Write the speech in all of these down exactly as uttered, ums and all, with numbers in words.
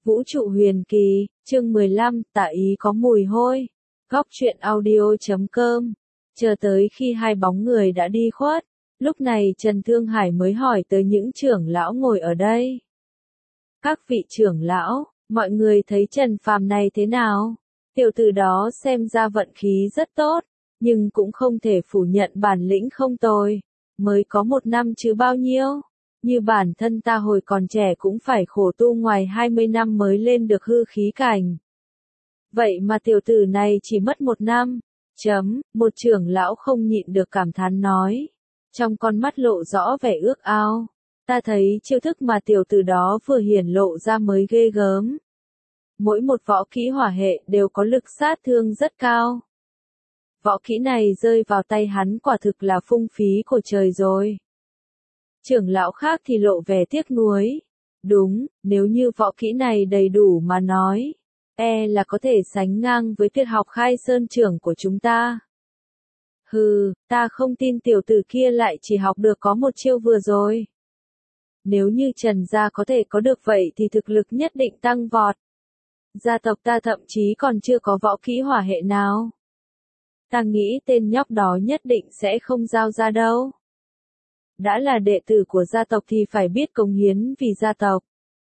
Vũ trụ huyền kỳ, chương mười lăm, tả ý có mùi hôi. Góc truyện audio chấm com. Chờ tới khi hai bóng người đã đi khuất, lúc này Trần Thương Hải mới hỏi tới những trưởng lão ngồi ở đây. Các vị trưởng lão, mọi người thấy Trần Phàm này thế nào? Tiểu tử đó xem ra vận khí rất tốt, nhưng cũng không thể phủ nhận bản lĩnh không tồi. Mới có một năm chứ bao nhiêu? Như bản thân ta hồi còn trẻ cũng phải khổ tu ngoài hai mươi năm mới lên được hư khí cảnh. Vậy mà tiểu tử này chỉ mất một năm. Chấm, một trưởng lão không nhịn được cảm thán nói. Trong con mắt lộ rõ vẻ ước ao. Ta thấy chiêu thức mà tiểu tử đó vừa hiển lộ ra mới ghê gớm. Mỗi một võ kỹ hỏa hệ đều có lực sát thương rất cao. Võ kỹ này rơi vào tay hắn quả thực là phung phí của trời rồi. Trưởng lão khác thì lộ vẻ tiếc nuối. Đúng, nếu như võ kỹ này đầy đủ mà nói, e là có thể sánh ngang với tuyệt học khai sơn trưởng của chúng ta. Hừ, ta không tin tiểu tử kia lại chỉ học được có một chiêu vừa rồi. Nếu như Trần gia có thể có được vậy thì thực lực nhất định tăng vọt. Gia tộc ta thậm chí còn chưa có võ kỹ hỏa hệ nào. Ta nghĩ tên nhóc đó nhất định sẽ không giao ra đâu. Đã là đệ tử của gia tộc thì phải biết cống hiến vì gia tộc.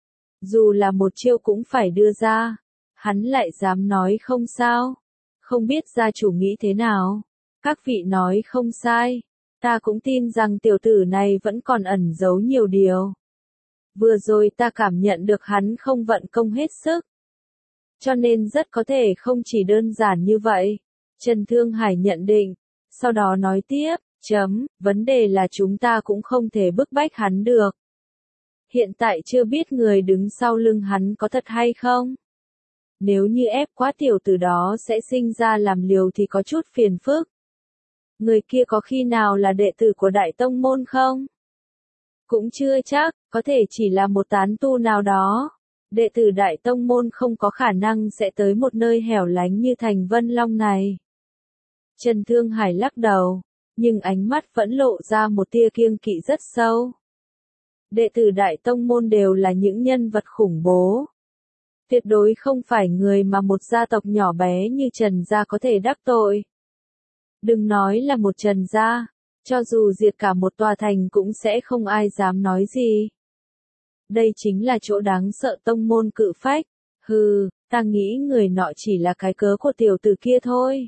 Dù là một chiêu cũng phải đưa ra. Hắn lại dám nói không sao. Không biết gia chủ nghĩ thế nào. Các vị nói không sai. Ta cũng tin rằng tiểu tử này vẫn còn ẩn giấu nhiều điều. Vừa rồi ta cảm nhận được hắn không vận công hết sức. Cho nên rất có thể không chỉ đơn giản như vậy. Trần Thương Hải nhận định. Sau đó nói tiếp. Chấm, vấn đề là chúng ta cũng không thể bức bách hắn được. Hiện tại chưa biết người đứng sau lưng hắn có thật hay không. Nếu như ép quá tiểu tử đó sẽ sinh ra làm liều thì có chút phiền phức. Người kia có khi nào là đệ tử của Đại Tông Môn không? Cũng chưa chắc, có thể chỉ là một tán tu nào đó. Đệ tử Đại Tông Môn không có khả năng sẽ tới một nơi hẻo lánh như thành Vân Long này. Trần Thương Hải lắc đầu. Nhưng ánh mắt vẫn lộ ra một tia kiêng kỵ rất sâu. Đệ tử Đại Tông Môn đều là những nhân vật khủng bố. Tuyệt đối không phải người mà một gia tộc nhỏ bé như Trần gia có thể đắc tội. Đừng nói là một Trần gia, cho dù diệt cả một tòa thành cũng sẽ không ai dám nói gì. Đây chính là chỗ đáng sợ tông môn cự phách. Hừ, ta nghĩ người nọ chỉ là cái cớ của tiểu tử kia thôi.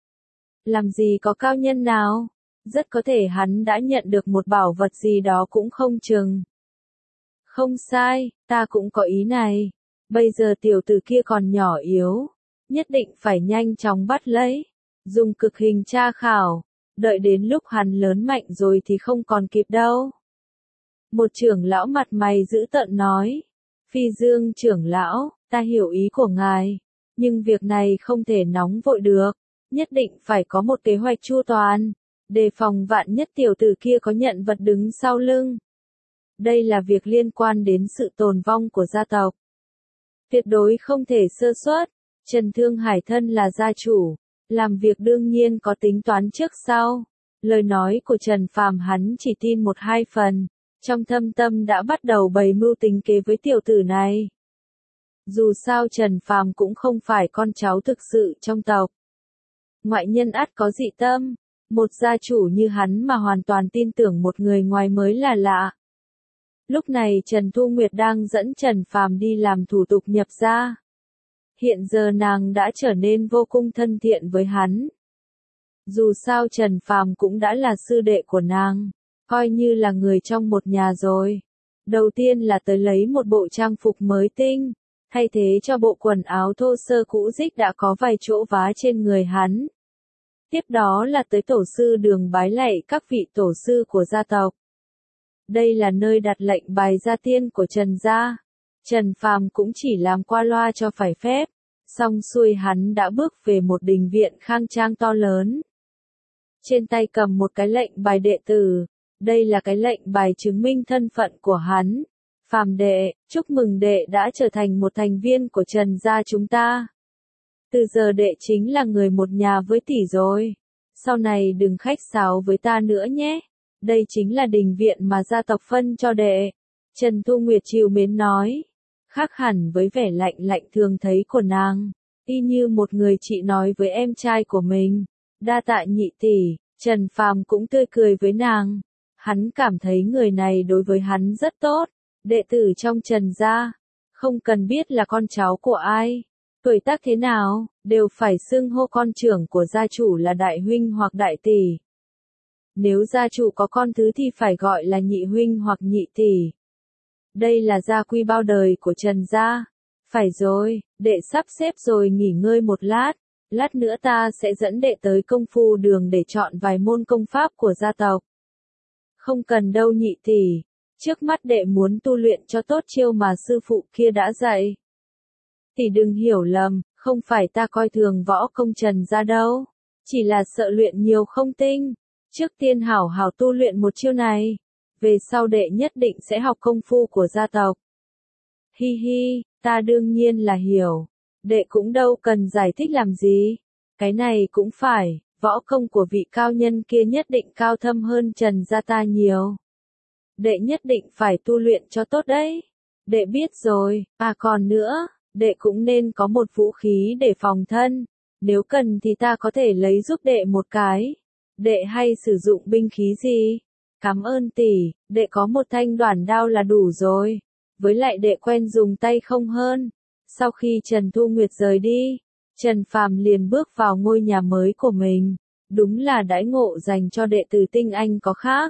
Làm gì có cao nhân nào? Rất có thể hắn đã nhận được một bảo vật gì đó cũng không chừng. Không sai, ta cũng có ý này. Bây giờ tiểu tử kia còn nhỏ yếu. Nhất định phải nhanh chóng bắt lấy. Dùng cực hình tra khảo. Đợi đến lúc hắn lớn mạnh rồi thì không còn kịp đâu. Một trưởng lão mặt mày dữ tợn nói. Phi Dương trưởng lão, ta hiểu ý của ngài. Nhưng việc này không thể nóng vội được. Nhất định phải có một kế hoạch chu toàn. Đề phòng vạn nhất tiểu tử kia có nhận vật đứng sau lưng. Đây là việc liên quan đến sự tồn vong của gia tộc. Tuyệt đối không thể sơ suất. Trần Thương Hải thân là gia chủ. Làm việc đương nhiên có tính toán trước sau. Lời nói của Trần Phàm hắn chỉ tin một hai phần. Trong thâm tâm đã bắt đầu bày mưu tính kế với tiểu tử này. Dù sao Trần Phàm cũng không phải con cháu thực sự trong tộc. Ngoại nhân ắt có dị tâm. Một gia chủ như hắn mà hoàn toàn tin tưởng một người ngoài mới là lạ. Lúc này Trần Thu Nguyệt đang dẫn Trần Phàm đi làm thủ tục nhập gia. Hiện giờ nàng đã trở nên vô cùng thân thiện với hắn. Dù sao Trần Phàm cũng đã là sư đệ của nàng, coi như là người trong một nhà rồi. Đầu tiên là tới lấy một bộ trang phục mới tinh, thay thế cho bộ quần áo thô sơ cũ rích đã có vài chỗ vá trên người hắn. Tiếp đó là tới tổ sư đường bái lạy các vị tổ sư của gia tộc. Đây là nơi đặt lệnh bài gia tiên của Trần gia. Trần Phàm cũng chỉ làm qua loa cho phải phép. Xong xuôi hắn đã bước về một đình viện khang trang to lớn. Trên tay cầm một cái lệnh bài đệ tử. Đây là cái lệnh bài chứng minh thân phận của hắn. Phàm đệ, chúc mừng đệ đã trở thành một thành viên của Trần gia chúng ta. Từ giờ đệ chính là người một nhà với tỷ rồi. Sau này đừng khách sáo với ta nữa nhé. Đây chính là đình viện mà gia tộc phân cho đệ. Trần Thu Nguyệt trìu mến nói. khác hẳn với vẻ lạnh lạnh thường thấy của nàng, y như một người chị nói với em trai của mình, đa tạ nhị tỷ. Trần Phàm cũng tươi cười với nàng, hắn cảm thấy người này đối với hắn rất tốt, đệ tử trong Trần gia, không cần biết là con cháu của ai, tuổi tác thế nào, đều phải xưng hô con trưởng của gia chủ là đại huynh hoặc đại tỷ. Nếu gia chủ có con thứ thì phải gọi là nhị huynh hoặc nhị tỷ. Đây là gia quy bao đời của Trần gia. Phải rồi, đệ sắp xếp rồi nghỉ ngơi một lát, lát nữa ta sẽ dẫn đệ tới công phu đường để chọn vài môn công pháp của gia tộc. Không cần đâu nhị tỷ, trước mắt đệ muốn tu luyện cho tốt chiêu mà sư phụ kia đã dạy. Tỷ đừng hiểu lầm, không phải ta coi thường võ công Trần gia đâu, chỉ là sợ luyện nhiều không tinh. Trước tiên hảo hảo tu luyện một chiêu này, về sau đệ nhất định sẽ học công phu của gia tộc. Hi hi, ta đương nhiên là hiểu, đệ cũng đâu cần giải thích làm gì, cái này cũng phải, võ công của vị cao nhân kia nhất định cao thâm hơn Trần gia ta nhiều. Đệ nhất định phải tu luyện cho tốt đấy. Đệ biết rồi, à còn nữa, đệ cũng nên có một vũ khí để phòng thân, nếu cần thì ta có thể lấy giúp đệ một cái. Đệ hay sử dụng binh khí gì? Cảm ơn tỷ, đệ có một thanh đoản đao là đủ rồi. Với lại đệ quen dùng tay không hơn. Sau khi Trần Thu Nguyệt rời đi, Trần Phàm liền bước vào ngôi nhà mới của mình. Đúng là đãi ngộ dành cho đệ tử tinh anh có khác.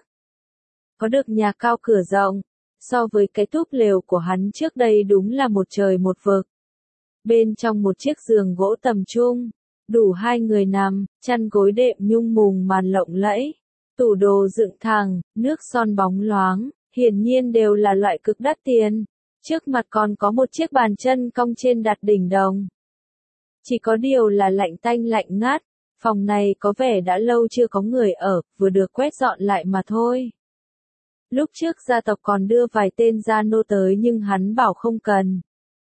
Có được nhà cao cửa rộng, so với cái túp lều của hắn trước đây đúng là một trời một vực. Bên trong một chiếc giường gỗ tầm trung, đủ hai người nằm, chăn gối đệm nhung mùng màn lộng lẫy, tủ đồ dựng thẳng, nước son bóng loáng, hiển nhiên đều là loại cực đắt tiền. Trước mặt còn có một chiếc bàn chân cong trên đặt đỉnh đồng. Chỉ có điều là lạnh tanh lạnh ngắt, phòng này có vẻ đã lâu chưa có người ở, vừa được quét dọn lại mà thôi. Lúc trước gia tộc còn đưa vài tên gia nô tới nhưng hắn bảo không cần.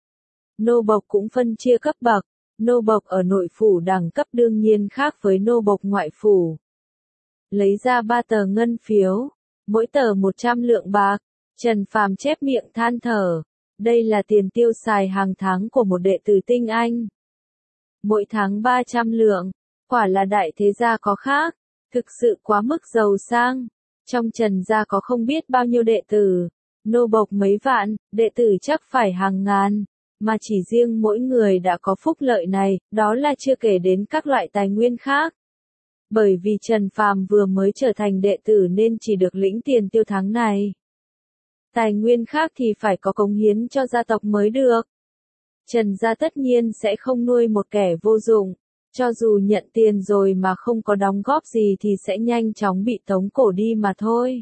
Nô bộc cũng phân chia cấp bậc. Nô bộc ở nội phủ đẳng cấp đương nhiên khác với nô bộc ngoại phủ. Lấy ra ba tờ ngân phiếu, mỗi tờ một trăm lượng bạc, Trần Phàm chép miệng than thở, đây là tiền tiêu xài hàng tháng của một đệ tử tinh anh. Mỗi tháng ba trăm lượng, quả là đại thế gia có khác, thực sự quá mức giàu sang. Trong Trần gia có không biết bao nhiêu đệ tử, nô bộc mấy vạn, đệ tử chắc phải hàng ngàn. Mà chỉ riêng mỗi người đã có phúc lợi này, đó là chưa kể đến các loại tài nguyên khác. Bởi vì Trần Phàm vừa mới trở thành đệ tử nên chỉ được lĩnh tiền tiêu tháng này. Tài nguyên khác thì phải có cống hiến cho gia tộc mới được. Trần gia tất nhiên sẽ không nuôi một kẻ vô dụng, cho dù nhận tiền rồi mà không có đóng góp gì thì sẽ nhanh chóng bị tống cổ đi mà thôi.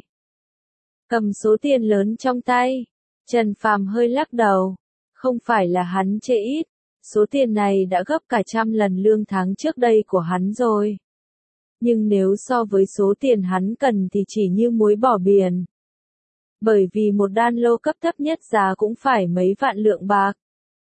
Cầm số tiền lớn trong tay, Trần Phàm hơi lắc đầu. Không phải là hắn chê ít, số tiền này đã gấp cả trăm lần lương tháng trước đây của hắn rồi. Nhưng nếu so với số tiền hắn cần thì chỉ như muối bỏ biển. Bởi vì một đan lô cấp thấp nhất giá cũng phải mấy vạn lượng bạc.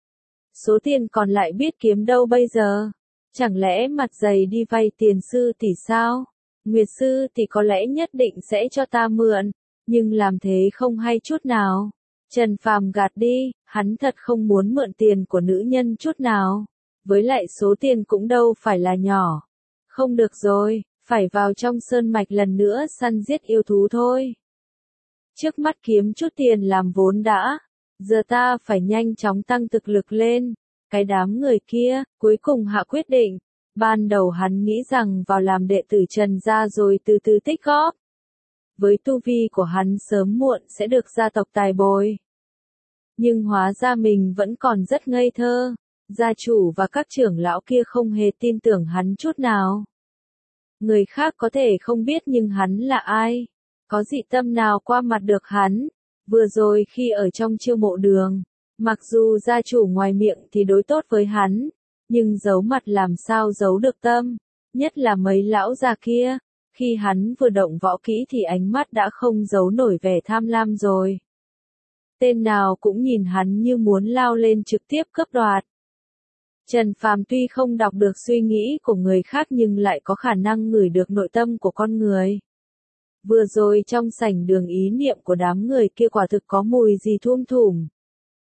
Số tiền còn lại biết kiếm đâu bây giờ? Chẳng lẽ mặt dày đi vay tiền sư tỷ sao? Nguyệt sư tỷ có lẽ nhất định sẽ cho ta mượn, nhưng làm thế không hay chút nào. Trần Phàm gạt đi, hắn thật không muốn mượn tiền của nữ nhân chút nào. Với lại số tiền cũng đâu phải là nhỏ. Không được rồi, phải vào trong sơn mạch lần nữa săn giết yêu thú thôi. Trước mắt kiếm chút tiền làm vốn đã. Giờ ta phải nhanh chóng tăng thực lực lên. Cái đám người kia, cuối cùng hạ quyết định. Ban đầu hắn nghĩ rằng vào làm đệ tử Trần gia rồi từ từ tích góp. Với tu vi của hắn sớm muộn sẽ được gia tộc tài bồi. Nhưng hóa ra mình vẫn còn rất ngây thơ. Gia chủ và các trưởng lão kia không hề tin tưởng hắn chút nào. Người khác có thể không biết nhưng hắn là ai? Có dị tâm nào qua mặt được hắn? Vừa rồi khi ở trong chiêu mộ đường, mặc dù gia chủ ngoài miệng thì đối tốt với hắn, nhưng giấu mặt làm sao giấu được tâm, nhất là mấy lão già kia, khi hắn vừa động võ kỹ thì ánh mắt đã không giấu nổi vẻ tham lam rồi. Tên nào cũng nhìn hắn như muốn lao lên trực tiếp cướp đoạt. Trần Phàm tuy không đọc được suy nghĩ của người khác nhưng lại có khả năng ngửi được nội tâm của con người. Vừa rồi trong sảnh đường ý niệm của đám người kia quả thực có mùi gì thum thủm.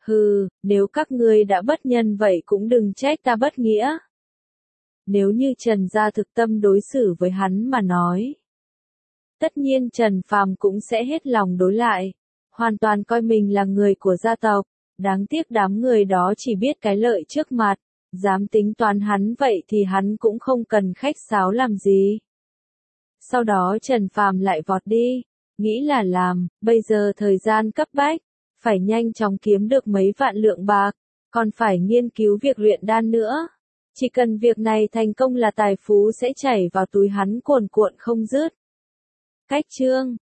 Hừ, nếu các ngươi đã bất nhân vậy cũng đừng trách ta bất nghĩa. Nếu như Trần gia thực tâm đối xử với hắn mà nói, tất nhiên Trần Phàm cũng sẽ hết lòng đối lại, hoàn toàn coi mình là người của gia tộc. Đáng tiếc đám người đó chỉ biết cái lợi trước mặt, dám tính toán hắn vậy thì hắn cũng không cần khách sáo làm gì. Sau đó Trần Phàm lại vọt đi, nghĩ là làm, bây giờ thời gian cấp bách, phải nhanh chóng kiếm được mấy vạn lượng bạc, còn phải nghiên cứu việc luyện đan nữa. Chỉ cần việc này thành công là tài phú sẽ chảy vào túi hắn cuồn cuộn không dứt. Cách chương